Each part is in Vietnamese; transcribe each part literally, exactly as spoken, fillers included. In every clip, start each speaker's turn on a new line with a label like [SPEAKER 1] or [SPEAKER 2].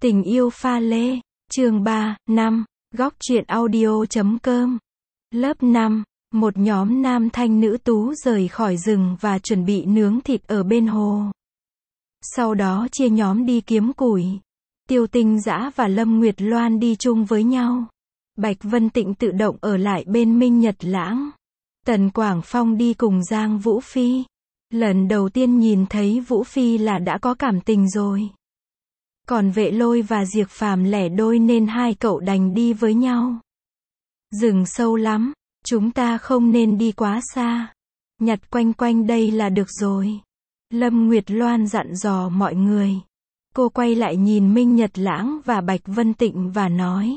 [SPEAKER 1] Tình yêu pha lê, chương ba, năm, góc truyện audio chấm com. Lớp năm, một nhóm nam thanh nữ tú rời khỏi rừng và chuẩn bị nướng thịt ở bên hồ. Sau đó chia nhóm đi kiếm củi. Tiêu Tinh Dã và Lâm Nguyệt Loan đi chung với nhau. Bạch Vân Tịnh tự động ở lại bên Minh Nhật Lãng. Tần Quảng Phong đi cùng Giang Vũ Phi. Lần đầu tiên nhìn thấy Vũ Phi là đã có cảm tình rồi. Còn Vệ Lôi và Diệp Phàm lẻ đôi nên hai cậu đành đi với nhau. Rừng sâu lắm, chúng ta không nên đi quá xa. Nhặt quanh quanh đây là được rồi. Lâm Nguyệt Loan dặn dò mọi người. Cô quay lại nhìn Minh Nhật Lãng và Bạch Vân Tịnh và nói.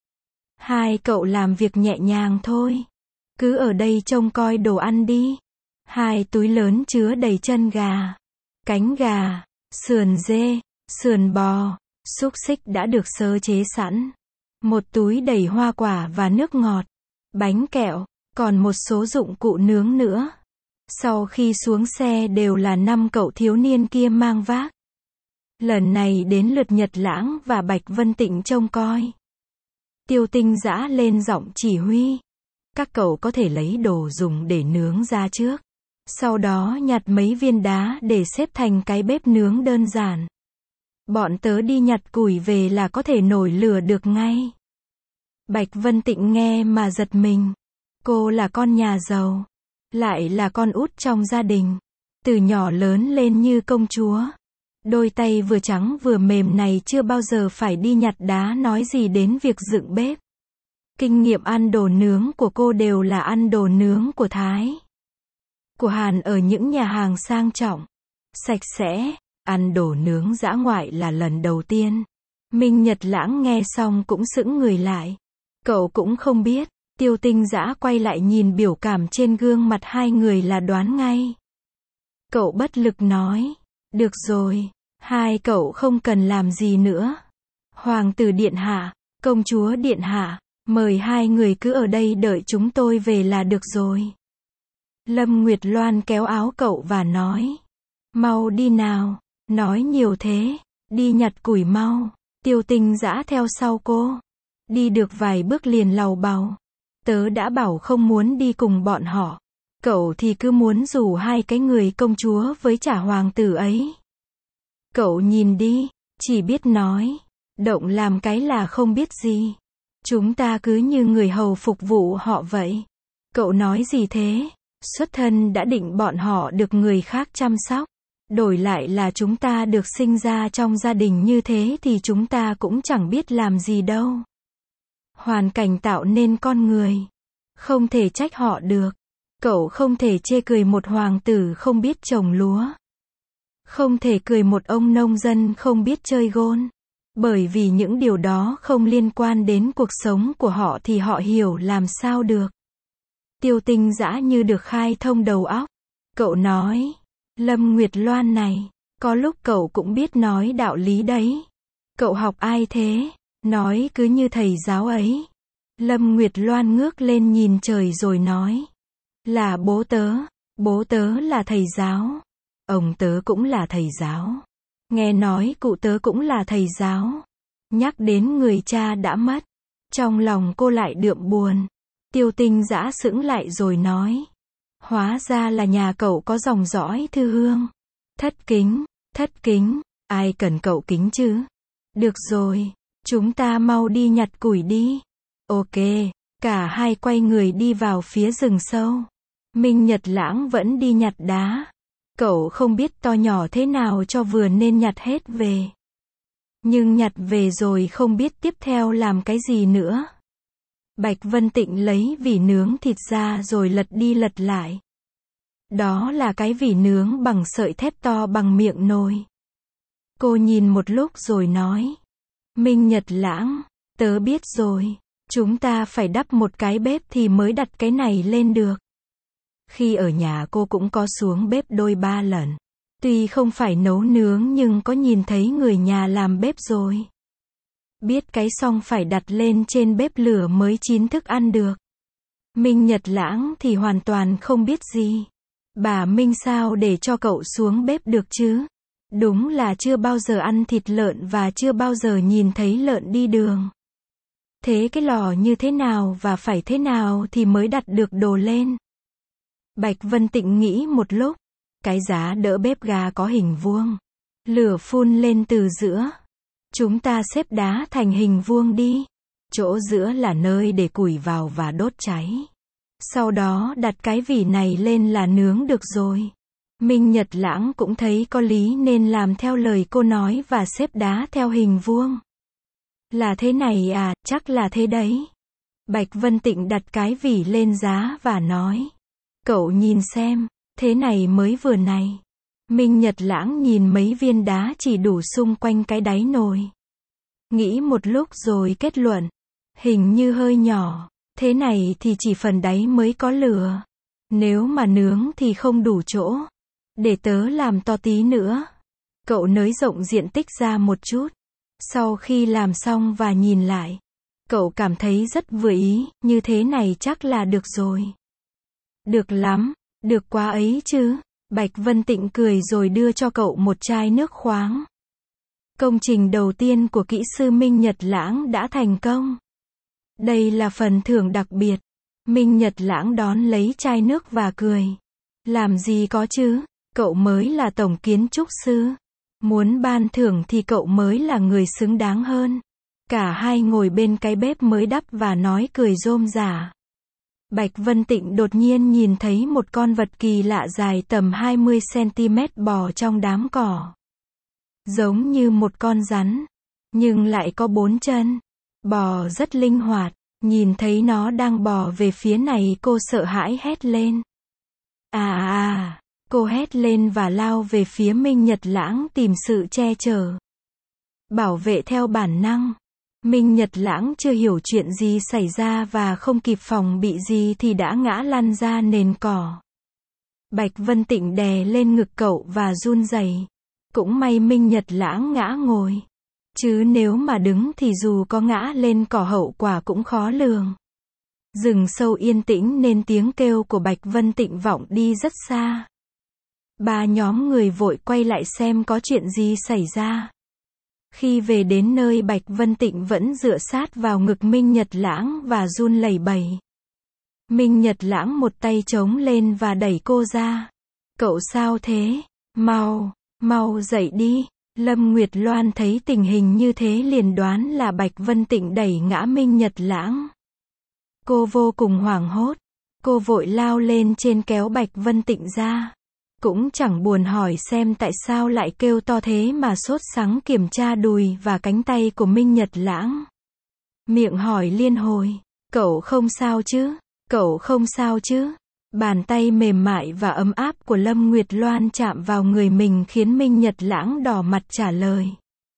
[SPEAKER 1] Hai cậu làm việc nhẹ nhàng thôi. Cứ ở đây trông coi đồ ăn đi. Hai túi lớn chứa đầy chân gà, cánh gà, sườn dê, sườn bò, xúc xích đã được sơ chế sẵn. Một túi đầy hoa quả và nước ngọt, bánh kẹo, còn một số dụng cụ nướng nữa. Sau khi xuống xe đều là năm cậu thiếu niên kia mang vác. Lần này đến lượt Nhật Lãng và Bạch Vân Tịnh trông coi. Tiêu Tinh Dã lên giọng chỉ huy. Các cậu có thể lấy đồ dùng để nướng ra trước. Sau đó nhặt mấy viên đá để xếp thành cái bếp nướng đơn giản. Bọn tớ đi nhặt củi về là có thể nổi lửa được ngay. Bạch Vân Tịnh nghe mà giật mình. Cô là con nhà giàu. Lại là con út trong gia đình. Từ nhỏ lớn lên như công chúa. Đôi tay vừa trắng vừa mềm này chưa bao giờ phải đi nhặt đá nói gì đến việc dựng bếp. Kinh nghiệm ăn đồ nướng của cô đều là ăn đồ nướng của Thái. Của Hàn ở những nhà hàng sang trọng, sạch sẽ, ăn đồ nướng dã ngoại là lần đầu tiên. Minh Nhật Lãng nghe xong cũng sững người lại. Cậu cũng không biết, Tiêu Tinh Dã quay lại nhìn biểu cảm trên gương mặt hai người là đoán ngay. Cậu bất lực nói, được rồi, hai cậu không cần làm gì nữa. Hoàng tử điện hạ, công chúa điện hạ, mời hai người cứ ở đây đợi chúng tôi về là được rồi. Lâm Nguyệt Loan kéo áo cậu và nói. Mau đi nào, nói nhiều thế, đi nhặt củi mau. Tiêu Tinh Dã theo sau cô. Đi được vài bước liền lầu bầu. Tớ đã bảo không muốn đi cùng bọn họ. Cậu thì cứ muốn rủ hai cái người công chúa với trả hoàng tử ấy. Cậu nhìn đi, chỉ biết nói. Động làm cái là không biết gì. Chúng ta cứ như người hầu phục vụ họ vậy. Cậu nói gì thế? Xuất thân đã định bọn họ được người khác chăm sóc. Đổi lại là chúng ta được sinh ra trong gia đình như thế thì chúng ta cũng chẳng biết làm gì đâu. Hoàn cảnh tạo nên con người. Không thể trách họ được. Cậu không thể chê cười một hoàng tử không biết trồng lúa. Không thể cười một ông nông dân không biết chơi gôn. Bởi vì những điều đó không liên quan đến cuộc sống của họ thì họ hiểu làm sao được. Tiêu Tinh Dã như được khai thông đầu óc. Cậu nói, Lâm Nguyệt Loan này, có lúc cậu cũng biết nói đạo lý đấy. Cậu học ai thế? Nói cứ như thầy giáo ấy. Lâm Nguyệt Loan ngước lên nhìn trời rồi nói. Là bố tớ, bố tớ là thầy giáo. Ông tớ cũng là thầy giáo. Nghe nói cụ tớ cũng là thầy giáo. Nhắc đến người cha đã mất. Trong lòng cô lại đượm buồn. Tiêu Tinh Dã sững lại rồi nói. Hóa ra là nhà cậu có dòng dõi thư hương. Thất kính, thất kính, ai cần cậu kính chứ? Được rồi, chúng ta mau đi nhặt củi đi. Ok, cả hai quay người đi vào phía rừng sâu. Minh Nhật Lãng vẫn đi nhặt đá. Cậu không biết to nhỏ thế nào cho vừa nên nhặt hết về. Nhưng nhặt về rồi không biết tiếp theo làm cái gì nữa. Bạch Vân Tịnh lấy vỉ nướng thịt ra rồi lật đi lật lại. Đó là cái vỉ nướng bằng sợi thép to bằng miệng nồi. Cô nhìn một lúc rồi nói. Minh Nhật Lãng, tớ biết rồi. Chúng ta phải đắp một cái bếp thì mới đặt cái này lên được. Khi ở nhà cô cũng có xuống bếp đôi ba lần. Tuy không phải nấu nướng nhưng có nhìn thấy người nhà làm bếp rồi. Biết cái xong phải đặt lên trên bếp lửa mới chín thức ăn được. Minh Nhật Lãng thì hoàn toàn không biết gì. Bà Minh sao để cho cậu xuống bếp được chứ? Đúng là chưa bao giờ ăn thịt lợn và chưa bao giờ nhìn thấy lợn đi đường. Thế cái lò như thế nào và phải thế nào thì mới đặt được đồ lên? Bạch Vân Tịnh nghĩ một lúc. Cái giá đỡ bếp ga có hình vuông. Lửa phun lên từ giữa. Chúng ta xếp đá thành hình vuông đi. Chỗ giữa là nơi để củi vào và đốt cháy. Sau đó đặt cái vỉ này lên là nướng được rồi. Minh Nhật Lãng cũng thấy có lý nên làm theo lời cô nói và xếp đá theo hình vuông. Là thế này à, chắc là thế đấy. Bạch Vân Tịnh đặt cái vỉ lên giá và nói. Cậu nhìn xem, thế này mới vừa này. Minh Nhật Lãng nhìn mấy viên đá chỉ đủ xung quanh cái đáy nồi. Nghĩ một lúc rồi kết luận. Hình như hơi nhỏ, thế này thì chỉ phần đáy mới có lửa. Nếu mà nướng thì không đủ chỗ. Để tớ làm to tí nữa. Cậu nới rộng diện tích ra một chút. Sau khi làm xong và nhìn lại, cậu cảm thấy rất vừa ý, như thế này chắc là được rồi. Được lắm, được quá ấy chứ. Bạch Vân Tịnh cười rồi đưa cho cậu một chai nước khoáng. Công trình đầu tiên của kỹ sư Minh Nhật Lãng đã thành công. Đây là phần thưởng đặc biệt. Minh Nhật Lãng đón lấy chai nước và cười. Làm gì có chứ, cậu mới là tổng kiến trúc sư. Muốn ban thưởng thì cậu mới là người xứng đáng hơn. Cả hai ngồi bên cái bếp mới đắp và nói cười rôm rả. Bạch Vân Tịnh đột nhiên nhìn thấy một con vật kỳ lạ dài tầm hai mươi xăng-ti-mét bò trong đám cỏ. Giống như một con rắn, nhưng lại có bốn chân. Bò rất linh hoạt, nhìn thấy nó đang bò về phía này cô sợ hãi hét lên. À à à, cô hét lên và lao về phía Minh Nhật Lãng tìm sự che chở. Bảo vệ theo bản năng. Minh Nhật Lãng chưa hiểu chuyện gì xảy ra và không kịp phòng bị gì thì đã ngã lăn ra nền cỏ. Bạch Vân Tịnh đè lên ngực cậu và run rẩy. Cũng may Minh Nhật Lãng ngã ngồi. Chứ nếu mà đứng thì dù có ngã lên cỏ hậu quả cũng khó lường. Rừng sâu yên tĩnh nên tiếng kêu của Bạch Vân Tịnh vọng đi rất xa. Ba nhóm người vội quay lại xem có chuyện gì xảy ra. Khi về đến nơi Bạch Vân Tịnh vẫn dựa sát vào ngực Minh Nhật Lãng và run lẩy bẩy. Minh Nhật Lãng một tay chống lên và đẩy cô ra. Cậu sao thế? Mau, mau dậy đi. Lâm Nguyệt Loan thấy tình hình như thế liền đoán là Bạch Vân Tịnh đẩy ngã Minh Nhật Lãng. Cô vô cùng hoảng hốt. Cô vội lao lên trên kéo Bạch Vân Tịnh ra. Cũng chẳng buồn hỏi xem tại sao lại kêu to thế mà sốt sắng kiểm tra đùi và cánh tay của Minh Nhật Lãng. Miệng hỏi liên hồi. Cậu không sao chứ? Cậu không sao chứ? Bàn tay mềm mại và ấm áp của Lâm Nguyệt Loan chạm vào người mình khiến Minh Nhật Lãng đỏ mặt trả lời.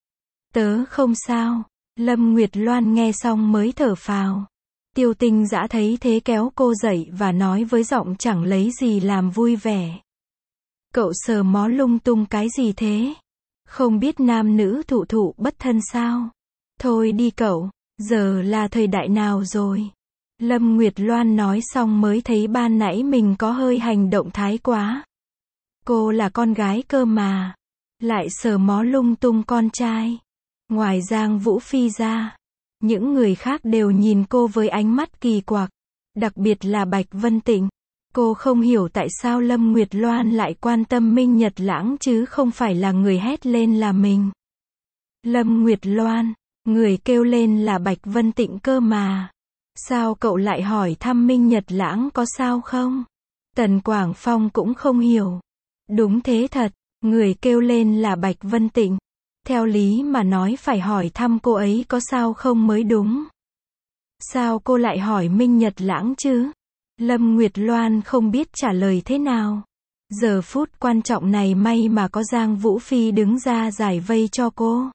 [SPEAKER 1] Tớ không sao. Lâm Nguyệt Loan nghe xong mới thở phào. Tiêu Tinh Dã thấy thế kéo cô dậy và nói với giọng chẳng lấy gì làm vui vẻ. Cậu sờ mó lung tung cái gì thế? Không biết nam nữ thụ thụ bất thân sao? Thôi đi cậu, giờ là thời đại nào rồi? Lâm Nguyệt Loan nói xong mới thấy ban nãy mình có hơi hành động thái quá. Cô là con gái cơ mà. Lại sờ mó lung tung con trai. Ngoài Giang Vũ Phi ra, những người khác đều nhìn cô với ánh mắt kỳ quặc. Đặc biệt là Bạch Vân Tịnh. Cô không hiểu tại sao Lâm Nguyệt Loan lại quan tâm Minh Nhật Lãng chứ không phải là người hét lên là mình. Lâm Nguyệt Loan, người kêu lên là Bạch Vân Tịnh cơ mà. Sao cậu lại hỏi thăm Minh Nhật Lãng có sao không? Tần Quảng Phong cũng không hiểu. Đúng thế thật, người kêu lên là Bạch Vân Tịnh. Theo lý mà nói phải hỏi thăm cô ấy có sao không mới đúng. Sao cô lại hỏi Minh Nhật Lãng chứ? Lâm Nguyệt Loan không biết trả lời thế nào. Giờ phút quan trọng này may mà có Giang Vũ Phi đứng ra giải vây cho cô.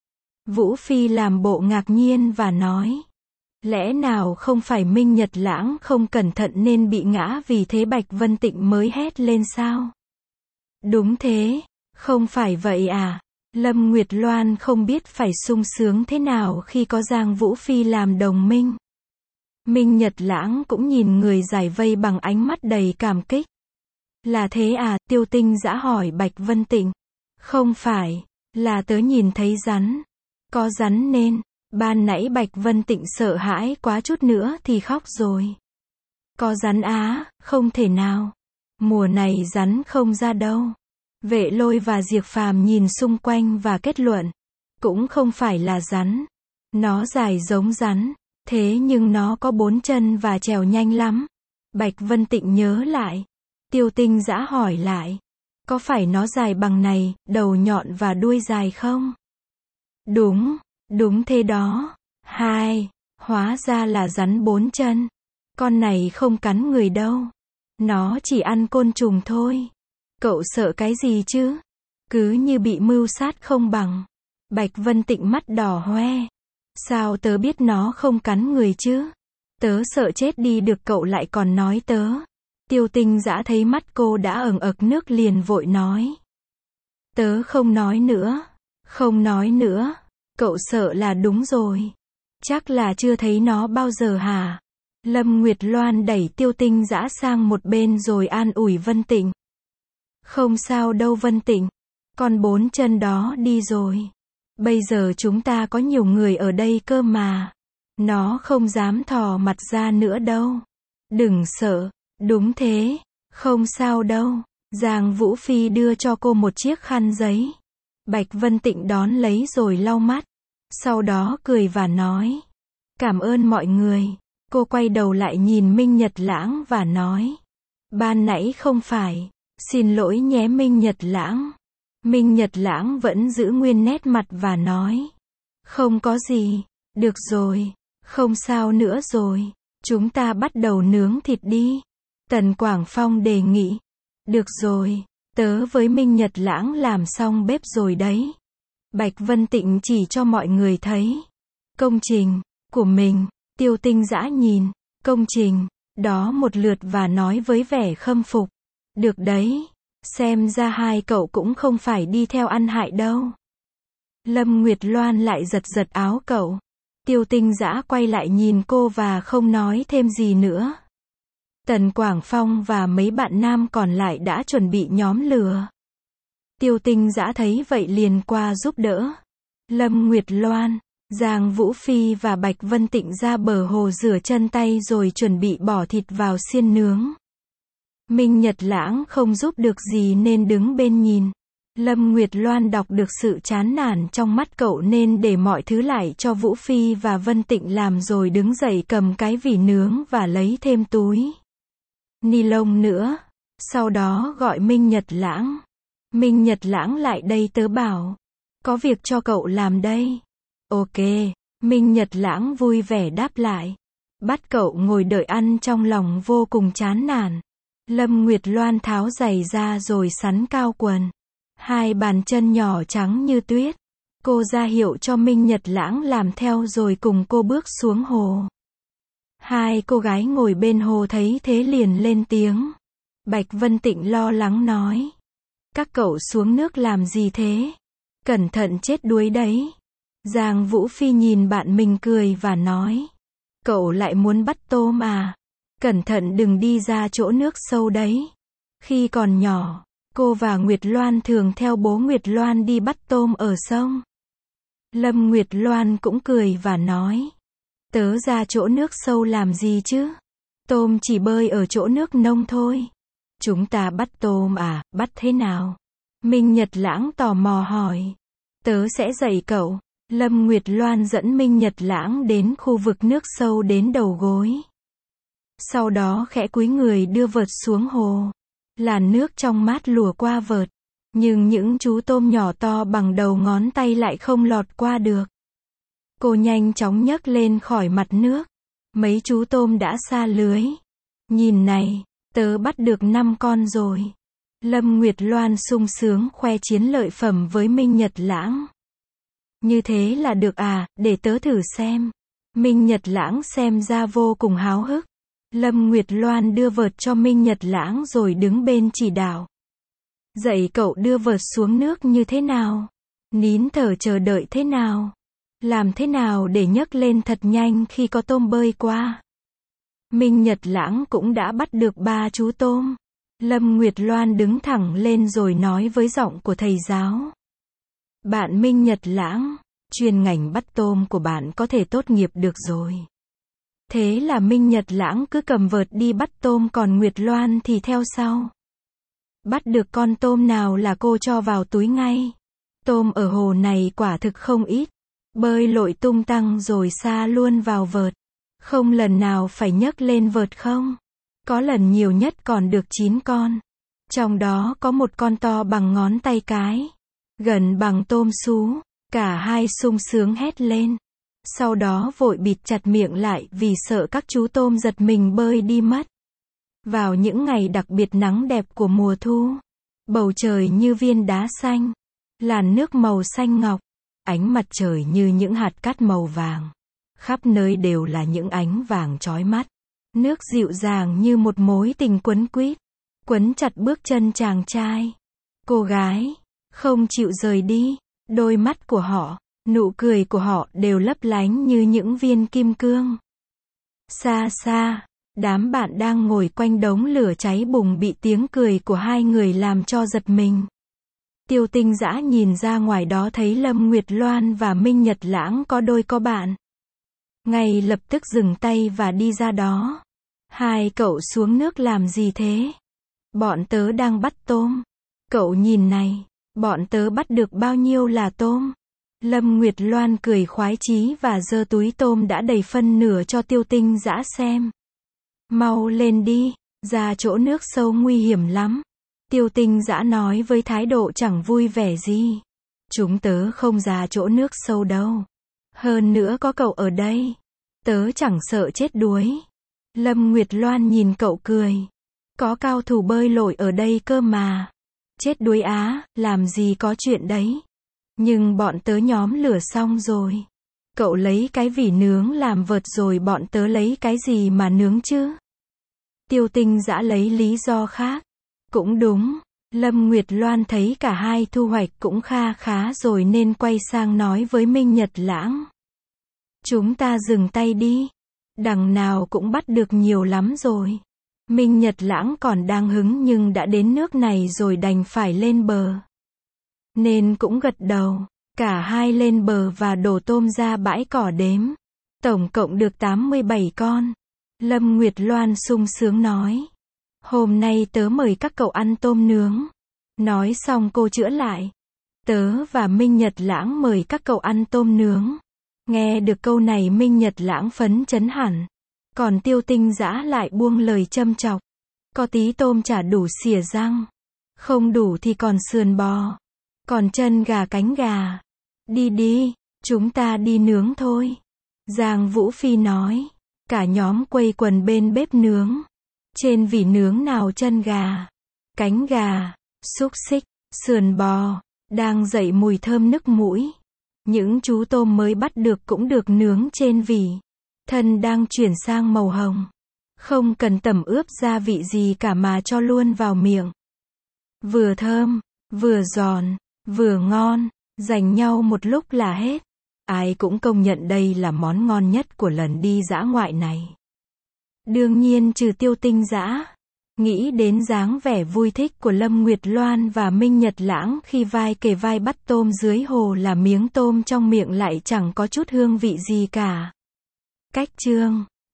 [SPEAKER 1] Vũ Phi làm bộ ngạc nhiên và nói. Lẽ nào không phải Minh Nhật Lãng không cẩn thận nên bị ngã vì thế Bạch Vân Tịnh mới hét lên sao? Đúng thế, không phải vậy à? Lâm Nguyệt Loan không biết phải sung sướng thế nào khi có Giang Vũ Phi làm đồng minh. Minh Nhật Lãng cũng nhìn người giải vây bằng ánh mắt đầy cảm kích. Là thế à? Tiêu Tinh Dã hỏi Bạch Vân Tịnh. Không phải, là tớ nhìn thấy rắn. Có rắn nên, ban nãy Bạch Vân Tịnh sợ hãi quá chút nữa thì khóc rồi. Có rắn á, không thể nào. Mùa này rắn không ra đâu. Vệ Lôi và Diệp Phàm nhìn xung quanh và kết luận. Cũng không phải là rắn. Nó dài giống rắn, thế nhưng nó có bốn chân và trèo nhanh lắm. Bạch Vân Tịnh nhớ lại. Tiêu Tinh Dã hỏi lại. Có phải nó dài bằng này, đầu nhọn và đuôi dài không? Đúng, đúng thế đó. Hai, hóa ra là rắn bốn chân. Con này không cắn người đâu. Nó chỉ ăn côn trùng thôi. Cậu sợ cái gì chứ? Cứ như bị mưu sát không bằng. Bạch Vân Tịnh mắt đỏ hoe. Sao tớ biết nó không cắn người chứ? Tớ sợ chết đi được cậu lại còn nói tớ. Tiêu Tinh Dã thấy mắt cô đã ửng ực nước liền vội nói. Tớ không nói nữa. Không nói nữa. Cậu sợ là đúng rồi. Chắc là chưa thấy nó bao giờ hả? Lâm Nguyệt Loan đẩy Tiêu Tinh Dã sang một bên rồi an ủi Vân Tịnh. Không sao đâu Vân Tịnh. Con bốn chân đó đi rồi. Bây giờ chúng ta có nhiều người ở đây cơ mà. Nó không dám thò mặt ra nữa đâu. Đừng sợ. Đúng thế. Không sao đâu. Giang Vũ Phi đưa cho cô một chiếc khăn giấy. Bạch Vân Tịnh đón lấy rồi lau mắt. Sau đó cười và nói. Cảm ơn mọi người. Cô quay đầu lại nhìn Minh Nhật Lãng và nói. Ban nãy không phải. Xin lỗi nhé Minh Nhật Lãng. Minh Nhật Lãng vẫn giữ nguyên nét mặt và nói. Không có gì. Được rồi. Không sao nữa rồi. Chúng ta bắt đầu nướng thịt đi. Tần Quảng Phong đề nghị. Được rồi. Tớ với Minh Nhật Lãng làm xong bếp rồi đấy. Bạch Vân Tịnh chỉ cho mọi người thấy. Công trình của mình. Tiêu Tinh Dã nhìn công trình đó một lượt và nói với vẻ khâm phục. Được đấy. Xem ra hai cậu cũng không phải đi theo ăn hại đâu. Lâm Nguyệt Loan lại giật giật áo cậu. Tiêu Tinh Dã quay lại nhìn cô và không nói thêm gì nữa. Tần Quảng Phong và mấy bạn nam còn lại đã chuẩn bị nhóm lửa. Tiêu Tinh Dã thấy vậy liền qua giúp đỡ. Lâm Nguyệt Loan, Giang Vũ Phi và Bạch Vân Tịnh ra bờ hồ rửa chân tay rồi chuẩn bị bỏ thịt vào xiên nướng. Minh Nhật Lãng không giúp được gì nên đứng bên nhìn. Lâm Nguyệt Loan đọc được sự chán nản trong mắt cậu nên để mọi thứ lại cho Vũ Phi và Vân Tịnh làm rồi đứng dậy cầm cái vỉ nướng và lấy thêm túi ni lông nữa. Sau đó gọi Minh Nhật Lãng. Minh Nhật Lãng lại đây tớ bảo. Có việc cho cậu làm đây. Ok. Minh Nhật Lãng vui vẻ đáp lại. Bắt cậu ngồi đợi ăn trong lòng vô cùng chán nản. Lâm Nguyệt Loan tháo giày ra rồi sắn cao quần. Hai bàn chân nhỏ trắng như tuyết. Cô ra hiệu cho Minh Nhật Lãng làm theo rồi cùng cô bước xuống hồ. Hai cô gái ngồi bên hồ thấy thế liền lên tiếng. Bạch Vân Tịnh lo lắng nói. Các cậu xuống nước làm gì thế? Cẩn thận chết đuối đấy. Giang Vũ Phi nhìn bạn mình cười và nói. Cậu lại muốn bắt tôm à? Cẩn thận đừng đi ra chỗ nước sâu đấy. Khi còn nhỏ, cô và Nguyệt Loan thường theo bố Nguyệt Loan đi bắt tôm ở sông. Lâm Nguyệt Loan cũng cười và nói. Tớ ra chỗ nước sâu làm gì chứ? Tôm chỉ bơi ở chỗ nước nông thôi. Chúng ta bắt tôm à, bắt thế nào? Minh Nhật Lãng tò mò hỏi. Tớ sẽ dạy cậu. Lâm Nguyệt Loan dẫn Minh Nhật Lãng đến khu vực nước sâu đến đầu gối. Sau đó khẽ cúi người đưa vợt xuống hồ. Làn nước trong mát lùa qua vợt. Nhưng những chú tôm nhỏ to bằng đầu ngón tay lại không lọt qua được. Cô nhanh chóng nhấc lên khỏi mặt nước. Mấy chú tôm đã xa lưới. Nhìn này, tớ bắt được năm con rồi. Lâm Nguyệt Loan sung sướng khoe chiến lợi phẩm với Minh Nhật Lãng. Như thế là được à, để tớ thử xem. Minh Nhật Lãng xem ra vô cùng háo hức. Lâm Nguyệt Loan đưa vợt cho Minh Nhật Lãng rồi đứng bên chỉ đạo. Dạy cậu đưa vợt xuống nước như thế nào? Nín thở chờ đợi thế nào? Làm thế nào để nhấc lên thật nhanh khi có tôm bơi qua? Minh Nhật Lãng cũng đã bắt được ba chú tôm. Lâm Nguyệt Loan đứng thẳng lên rồi nói với giọng của thầy giáo. Bạn Minh Nhật Lãng, chuyên ngành bắt tôm của bạn có thể tốt nghiệp được rồi. Thế là Minh Nhật Lãng cứ cầm vợt đi bắt tôm, còn Nguyệt Loan thì theo sau. Bắt được con tôm nào là cô cho vào túi ngay. Tôm ở hồ này quả thực không ít. Bơi lội tung tăng rồi sa luôn vào vợt. Không lần nào phải nhấc lên vợt không. Có lần nhiều nhất còn được chín con. Trong đó có một con to bằng ngón tay cái. Gần bằng tôm sú. Cả hai sung sướng hét lên. Sau đó vội bịt chặt miệng lại vì sợ các chú tôm giật mình bơi đi mất. Vào những ngày đặc biệt nắng đẹp của mùa thu, bầu trời như viên đá xanh, làn nước màu xanh ngọc, ánh mặt trời như những hạt cát màu vàng. Khắp nơi đều là những ánh vàng chói mắt. Nước dịu dàng như một mối tình quấn quýt, quấn chặt bước chân chàng trai, cô gái, không chịu rời đi. Đôi mắt của họ, nụ cười của họ đều lấp lánh như những viên kim cương. Xa xa, đám bạn đang ngồi quanh đống lửa cháy bùng bị tiếng cười của hai người làm cho giật mình. Tiêu Tinh Dã nhìn ra ngoài đó thấy Lâm Nguyệt Loan và Minh Nhật Lãng có đôi có bạn. Ngay lập tức dừng tay và đi ra đó. Hai cậu xuống nước làm gì thế? Bọn tớ đang bắt tôm. Cậu nhìn này, bọn tớ bắt được bao nhiêu là tôm? Lâm Nguyệt Loan cười khoái chí và giơ túi tôm đã đầy phân nửa cho Tiêu Tinh Dã xem. Mau lên đi, ra chỗ nước sâu nguy hiểm lắm. Tiêu Tinh Dã nói với thái độ chẳng vui vẻ gì. Chúng tớ không ra chỗ nước sâu đâu. Hơn nữa có cậu ở đây. Tớ chẳng sợ chết đuối. Lâm Nguyệt Loan nhìn cậu cười. Có cao thủ bơi lội ở đây cơ mà. Chết đuối á, làm gì có chuyện đấy. Nhưng bọn tớ nhóm lửa xong rồi. Cậu lấy cái vỉ nướng làm vợt rồi bọn tớ lấy cái gì mà nướng chứ? Tiêu Tinh Dã lấy lý do khác. Cũng đúng. Lâm Nguyệt Loan thấy cả hai thu hoạch cũng kha khá rồi nên quay sang nói với Minh Nhật Lãng. Chúng ta dừng tay đi. Đằng nào cũng bắt được nhiều lắm rồi. Minh Nhật Lãng còn đang hứng nhưng đã đến nước này rồi đành phải lên bờ. Nên cũng gật đầu. Cả hai lên bờ và đổ tôm ra bãi cỏ đếm. Tổng cộng được tám mươi bảy con. Lâm Nguyệt Loan sung sướng nói. Hôm nay tớ mời các cậu ăn tôm nướng. Nói xong cô chữa lại. Tớ và Minh Nhật Lãng mời các cậu ăn tôm nướng. Nghe được câu này Minh Nhật Lãng phấn chấn hẳn. Còn Tiêu Tinh Dã lại buông lời châm chọc. Có tí tôm chả đủ xỉa răng. Không đủ thì còn sườn bò. Còn chân gà cánh gà. Đi đi, chúng ta đi nướng thôi. Giang Vũ Phi nói. Cả nhóm quây quần bên bếp nướng. Trên vỉ nướng nào chân gà, cánh gà, xúc xích, sườn bò, đang dậy mùi thơm nức mũi. Những chú tôm mới bắt được cũng được nướng trên vỉ. Thân đang chuyển sang màu hồng. Không cần tẩm ướp gia vị gì cả mà cho luôn vào miệng. Vừa thơm, vừa giòn, vừa ngon, dành nhau một lúc là hết. Ai cũng công nhận đây là món ngon nhất của lần đi dã ngoại này. Đương nhiên trừ Tiêu Tinh Dã. Nghĩ đến dáng vẻ vui thích của Lâm Nguyệt Loan và Minh Nhật Lãng khi vai kề vai bắt tôm dưới hồ là miếng tôm trong miệng lại chẳng có chút hương vị gì cả. Cách chương